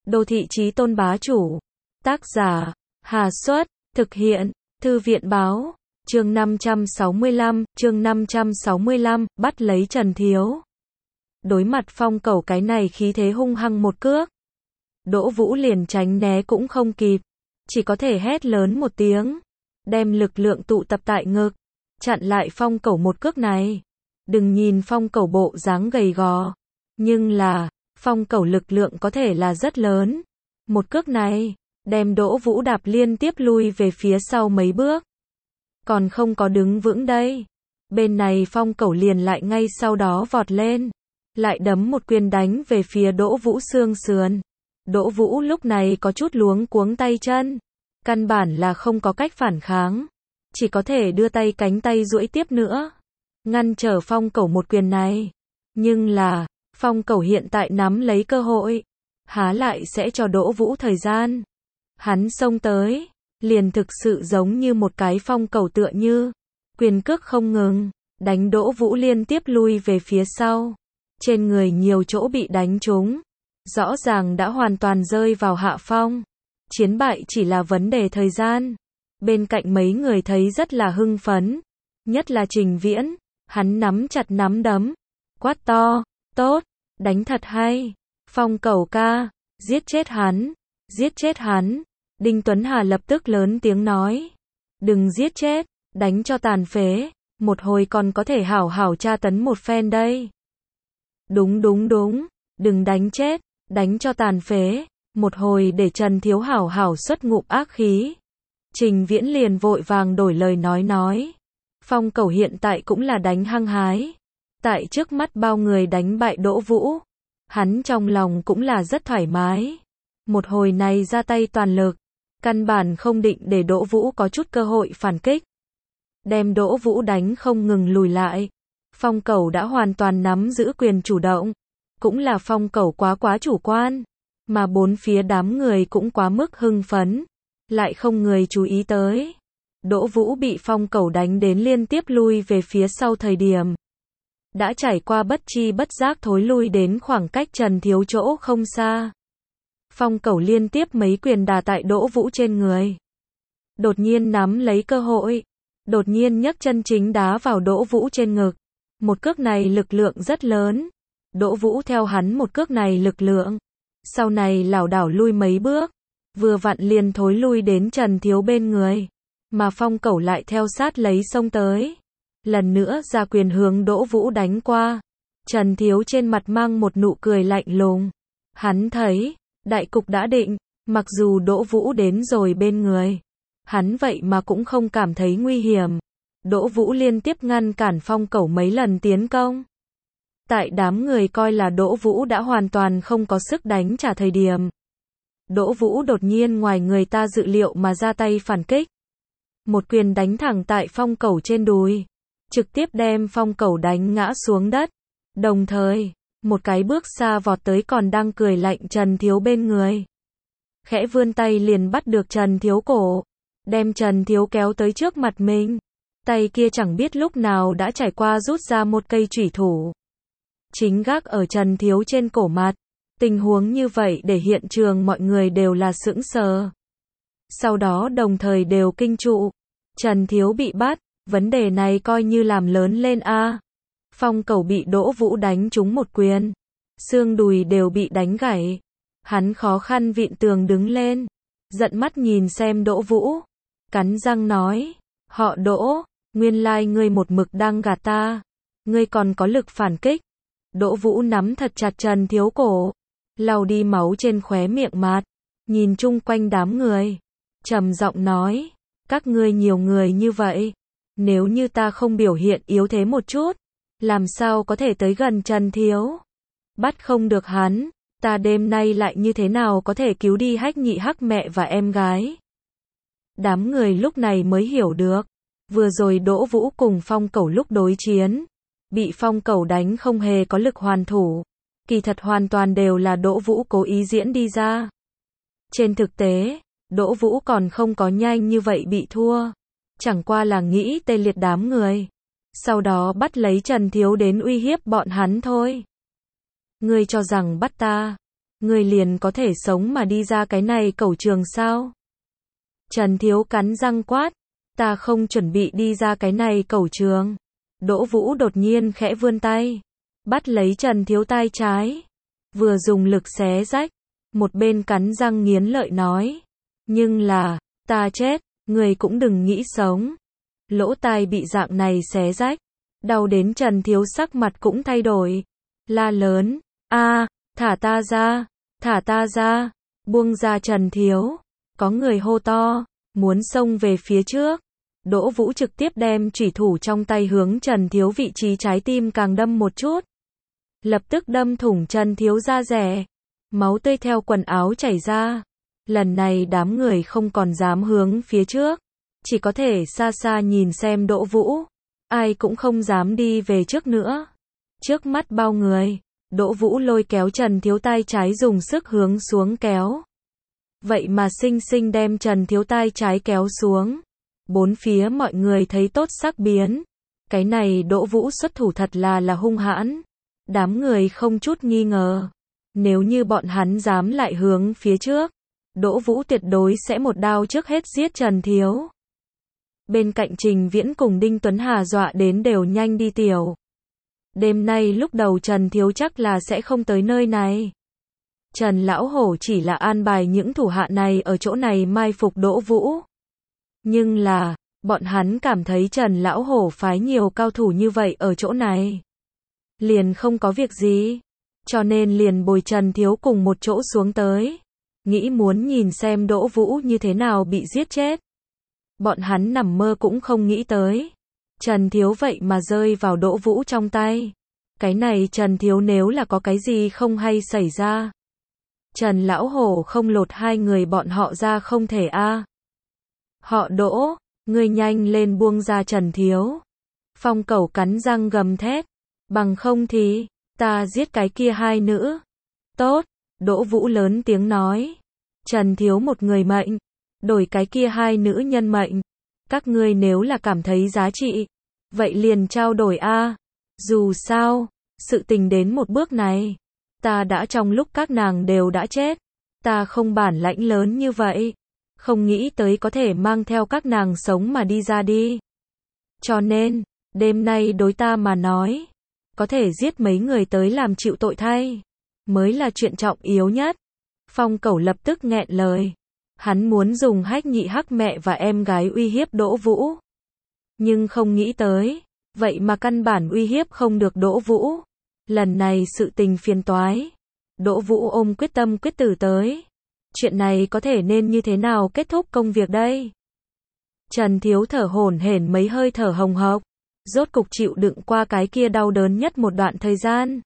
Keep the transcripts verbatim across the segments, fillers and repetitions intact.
Đô thị chí tôn bá chủ. Tác giả, Hà Xuất, thực hiện, Thư viện báo, chương năm trăm sáu mươi lăm, chương năm trăm sáu mươi lăm, bắt lấy Trần Thiếu. Đối mặt Phong Cẩu cái này khí thế hung hăng một cước. Đỗ Vũ liền tránh né cũng không kịp, chỉ có thể hét lớn một tiếng, đem lực lượng tụ tập tại ngực, chặn lại Phong Cẩu một cước này. Đừng nhìn Phong Cẩu bộ dáng gầy gò, nhưng là, Phong Cẩu lực lượng có thể là rất lớn. Một cước này, đem Đỗ Vũ đạp liên tiếp lui về phía sau mấy bước. Còn không có đứng vững đây. Bên này Phong Cẩu liền lại ngay sau đó vọt lên, lại đấm một quyền đánh về phía Đỗ Vũ xương sườn. Đỗ Vũ lúc này có chút luống cuống tay chân, căn bản là không có cách phản kháng, chỉ có thể đưa tay cánh tay duỗi tiếp nữa, ngăn trở Phong Cẩu một quyền này. Nhưng là, Phong Cẩu hiện tại nắm lấy cơ hội, há lại sẽ cho Đỗ Vũ thời gian. Hắn xông tới, liền thực sự giống như một cái Phong Cẩu tựa như, quyền cước không ngừng, đánh Đỗ Vũ liên tiếp lui về phía sau. Trên người nhiều chỗ bị đánh trúng, rõ ràng đã hoàn toàn rơi vào hạ phong. Chiến bại chỉ là vấn đề thời gian. Bên cạnh mấy người thấy rất là hưng phấn, nhất là Trình Viễn, hắn nắm chặt nắm đấm, quát to, tốt, đánh thật hay, Phong Cẩu ca, giết chết hắn, giết chết hắn. Đinh Tuấn Hà lập tức lớn tiếng nói, đừng giết chết, đánh cho tàn phế, một hồi còn có thể hảo hảo tra tấn một phen đây. Đúng đúng đúng, đừng đánh chết, đánh cho tàn phế, một hồi để Trần Thiếu hảo hảo xuất ngụm ác khí. Trình Viễn liền vội vàng đổi lời nói nói, Phong Cẩu hiện tại cũng là đánh hăng hái, tại trước mắt bao người đánh bại Đỗ Vũ, hắn trong lòng cũng là rất thoải mái. Một hồi này ra tay toàn lực, căn bản không định để Đỗ Vũ có chút cơ hội phản kích. Đem Đỗ Vũ đánh không ngừng lùi lại. Phong Cẩu đã hoàn toàn nắm giữ quyền chủ động, cũng là Phong Cẩu quá quá chủ quan, mà bốn phía đám người cũng quá mức hưng phấn, lại không người chú ý tới. Đỗ Vũ bị Phong Cẩu đánh đến liên tiếp lui về phía sau thời điểm, đã trải qua bất chi bất giác thối lui đến khoảng cách Trần Thiếu chỗ không xa. Phong Cẩu liên tiếp mấy quyền đà tại Đỗ Vũ trên người. Đột nhiên nắm lấy cơ hội, đột nhiên nhấc chân chính đá vào Đỗ Vũ trên ngực. Một cước này lực lượng rất lớn. Đỗ Vũ theo hắn một cước này lực lượng, sau này lảo đảo lui mấy bước, vừa vặn liền thối lui đến Trần Thiếu bên người, mà Phong Cẩu lại theo sát lấy xông tới. Lần nữa ra quyền hướng Đỗ Vũ đánh qua. Trần Thiếu trên mặt mang một nụ cười lạnh lùng. Hắn thấy, đại cục đã định, mặc dù Đỗ Vũ đến rồi bên người, hắn vậy mà cũng không cảm thấy nguy hiểm. Đỗ Vũ liên tiếp ngăn cản Phong Cẩu mấy lần tiến công. Tại đám người coi là Đỗ Vũ đã hoàn toàn không có sức đánh trả thời điểm, Đỗ Vũ đột nhiên ngoài người ta dự liệu mà ra tay phản kích. Một quyền đánh thẳng tại Phong Cẩu trên đùi, trực tiếp đem Phong Cẩu đánh ngã xuống đất. Đồng thời, một cái bước xa vọt tới còn đang cười lạnh Trần Thiếu bên người. Khẽ vươn tay liền bắt được Trần Thiếu cổ, đem Trần Thiếu kéo tới trước mặt mình. Tay kia chẳng biết lúc nào đã trải qua rút ra một cây chủy thủ, chính gác ở Trần Thiếu trên cổ mặt. Tình huống như vậy để hiện trường mọi người đều là sững sờ. Sau đó đồng thời đều kinh trụ. Trần Thiếu bị bắt, vấn đề này coi như làm lớn lên a. À. Phong Cẩu bị Đỗ Vũ đánh trúng một quyền, xương đùi đều bị đánh gãy. Hắn khó khăn vịn tường đứng lên, giận mắt nhìn xem Đỗ Vũ, cắn răng nói, họ Đỗ, nguyên lai ngươi một mực đang gạt ta, ngươi còn có lực phản kích. Đỗ Vũ nắm thật chặt Trần Thiếu cổ, lau đi máu trên khóe miệng mặt, nhìn chung quanh đám người, trầm giọng nói, các ngươi nhiều người như vậy, nếu như ta không biểu hiện yếu thế một chút, làm sao có thể tới gần Trần Thiếu? Bắt không được hắn, ta đêm nay lại như thế nào có thể cứu đi Hách Nhị Hắc mẹ và em gái? Đám người lúc này mới hiểu được, vừa rồi Đỗ Vũ cùng Phong Cẩu lúc đối chiến, bị Phong Cẩu đánh không hề có lực hoàn thủ, kỳ thật hoàn toàn đều là Đỗ Vũ cố ý diễn đi ra. Trên thực tế, Đỗ Vũ còn không có nhanh như vậy bị thua, chẳng qua là nghĩ tê liệt đám người, sau đó bắt lấy Trần Thiếu đến uy hiếp bọn hắn thôi. Ngươi cho rằng bắt ta, Ngươi liền có thể sống mà đi ra cái này cẩu trường sao? Trần Thiếu cắn răng quát, ta không chuẩn bị đi ra cái này cẩu trường. Đỗ Vũ đột nhiên khẽ vươn tay, bắt lấy Trần Thiếu tay trái, vừa dùng lực xé rách, một bên cắn răng nghiến lợi nói, nhưng là, ta chết, người cũng đừng nghĩ sống. Lỗ tai bị dạng này xé rách, đau đến Trần Thiếu sắc mặt cũng thay đổi, la lớn, a, thả ta ra, thả ta ra, buông ra Trần Thiếu. Có người hô to, muốn xông về phía trước. Đỗ Vũ trực tiếp đem chủy thủ trong tay hướng Trần Thiếu vị trí trái tim càng đâm một chút. Lập tức đâm thủng Trần Thiếu da dẻ. Máu tươi theo quần áo chảy ra. Lần này đám người không còn dám hướng phía trước. Chỉ có thể xa xa nhìn xem Đỗ Vũ. Ai cũng không dám đi về trước nữa. Trước mắt bao người, Đỗ Vũ lôi kéo Trần Thiếu tay trái dùng sức hướng xuống kéo. Vậy mà xinh xinh đem Trần Thiếu tay trái kéo xuống. Bốn phía mọi người thấy tốt sắc biến. Cái này Đỗ Vũ xuất thủ thật là là hung hãn. Đám người không chút nghi ngờ. Nếu như bọn hắn dám lại hướng phía trước, Đỗ Vũ tuyệt đối sẽ một đao trước hết giết Trần Thiếu. Bên cạnh Trình Viễn cùng Đinh Tuấn Hà dọa đến đều nhanh đi tiểu. Đêm nay lúc đầu Trần Thiếu chắc là sẽ không tới nơi này. Trần Lão Hổ chỉ là an bài những thủ hạ này ở chỗ này mai phục Đỗ Vũ. Nhưng là, bọn hắn cảm thấy Trần Lão Hổ phái nhiều cao thủ như vậy ở chỗ này. Liền không có việc gì. Cho nên liền bồi Trần Thiếu cùng một chỗ xuống tới. Nghĩ muốn nhìn xem Đỗ Vũ như thế nào bị giết chết. Bọn hắn nằm mơ cũng không nghĩ tới. Trần Thiếu vậy mà rơi vào Đỗ Vũ trong tay. Cái này Trần Thiếu nếu là có cái gì không hay xảy ra. Trần Lão Hổ không lột hai người bọn họ ra không thể a. Họ Đỗ, ngươi nhanh lên buông ra Trần Thiếu. Phong Cẩu cắn răng gầm thét. Bằng không thì, ta giết cái kia hai nữ. Tốt, Đỗ Vũ lớn tiếng nói. Trần Thiếu một người mệnh, đổi cái kia hai nữ nhân mệnh. Các ngươi nếu là cảm thấy giá trị, vậy liền trao đổi a. Dù sao, sự tình đến một bước này, ta đã trong lúc các nàng đều đã chết, ta không bản lãnh lớn như vậy, không nghĩ tới có thể mang theo các nàng sống mà đi ra đi. Cho nên, đêm nay đối ta mà nói, có thể giết mấy người tới làm chịu tội thay, mới là chuyện trọng yếu nhất. Phong Cẩu lập tức nghẹn lời. Hắn muốn dùng Hách Nhị Hắc mẹ và em gái uy hiếp Đỗ Vũ. Nhưng không nghĩ tới, vậy mà căn bản uy hiếp không được Đỗ Vũ. Lần này sự tình phiền toái. Đỗ Vũ ôm quyết tâm quyết tử tới. Chuyện này có thể nên như thế nào kết thúc công việc đây? Trần Thiếu thở hổn hển mấy hơi thở hồng hộc. Rốt cục chịu đựng qua cái kia đau đớn nhất một đoạn thời gian.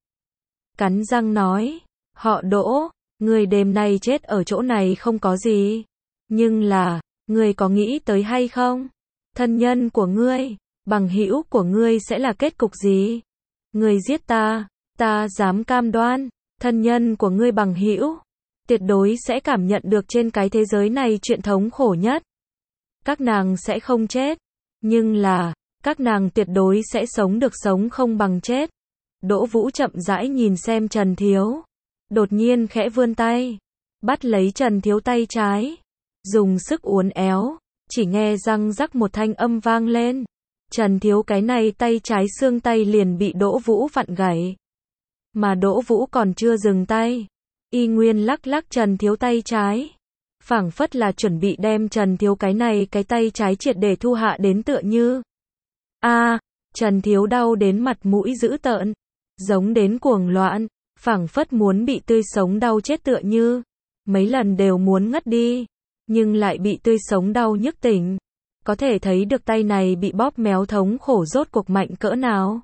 Cắn răng nói, họ Đỗ, người đêm nay chết ở chỗ này không có gì. Nhưng là, người có nghĩ tới hay không? Thân nhân của ngươi, bằng hữu của ngươi sẽ là kết cục gì? Ngươi giết ta, ta dám cam đoan, thân nhân của ngươi bằng hữu tuyệt đối sẽ cảm nhận được trên cái thế giới này chuyện thống khổ nhất. Các nàng sẽ không chết, nhưng là, các nàng tuyệt đối sẽ sống được sống không bằng chết. Đỗ Vũ chậm rãi nhìn xem Trần Thiếu, đột nhiên khẽ vươn tay, bắt lấy Trần Thiếu tay trái, dùng sức uốn éo, chỉ nghe răng rắc một thanh âm vang lên. Trần Thiếu cái này tay trái xương tay liền bị Đỗ Vũ vặn gãy. Mà Đỗ Vũ còn chưa dừng tay, y nguyên lắc lắc Trần Thiếu tay trái, phảng phất là chuẩn bị đem Trần Thiếu cái này cái tay trái triệt để thu hạ đến tựa như. A, à, Trần Thiếu đau đến mặt mũi dữ tợn, giống đến cuồng loạn, phảng phất muốn bị tươi sống đau chết tựa như, mấy lần đều muốn ngất đi, nhưng lại bị tươi sống đau nhức tỉnh. Có thể thấy được tay này bị bóp méo thống khổ rốt cuộc mạnh cỡ nào.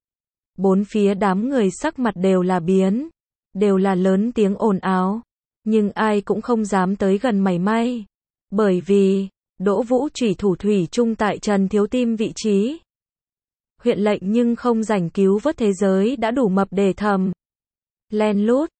Bốn phía đám người sắc mặt đều là biến, đều là lớn tiếng ồn ào, nhưng ai cũng không dám tới gần mảy may, bởi vì Đỗ Vũ chủy thủ thủy chung tại Trần Thiếu tim vị trí. Huyện lệnh nhưng không rảnh cứu vớt thế giới đã đủ mập để thầm. Len lút,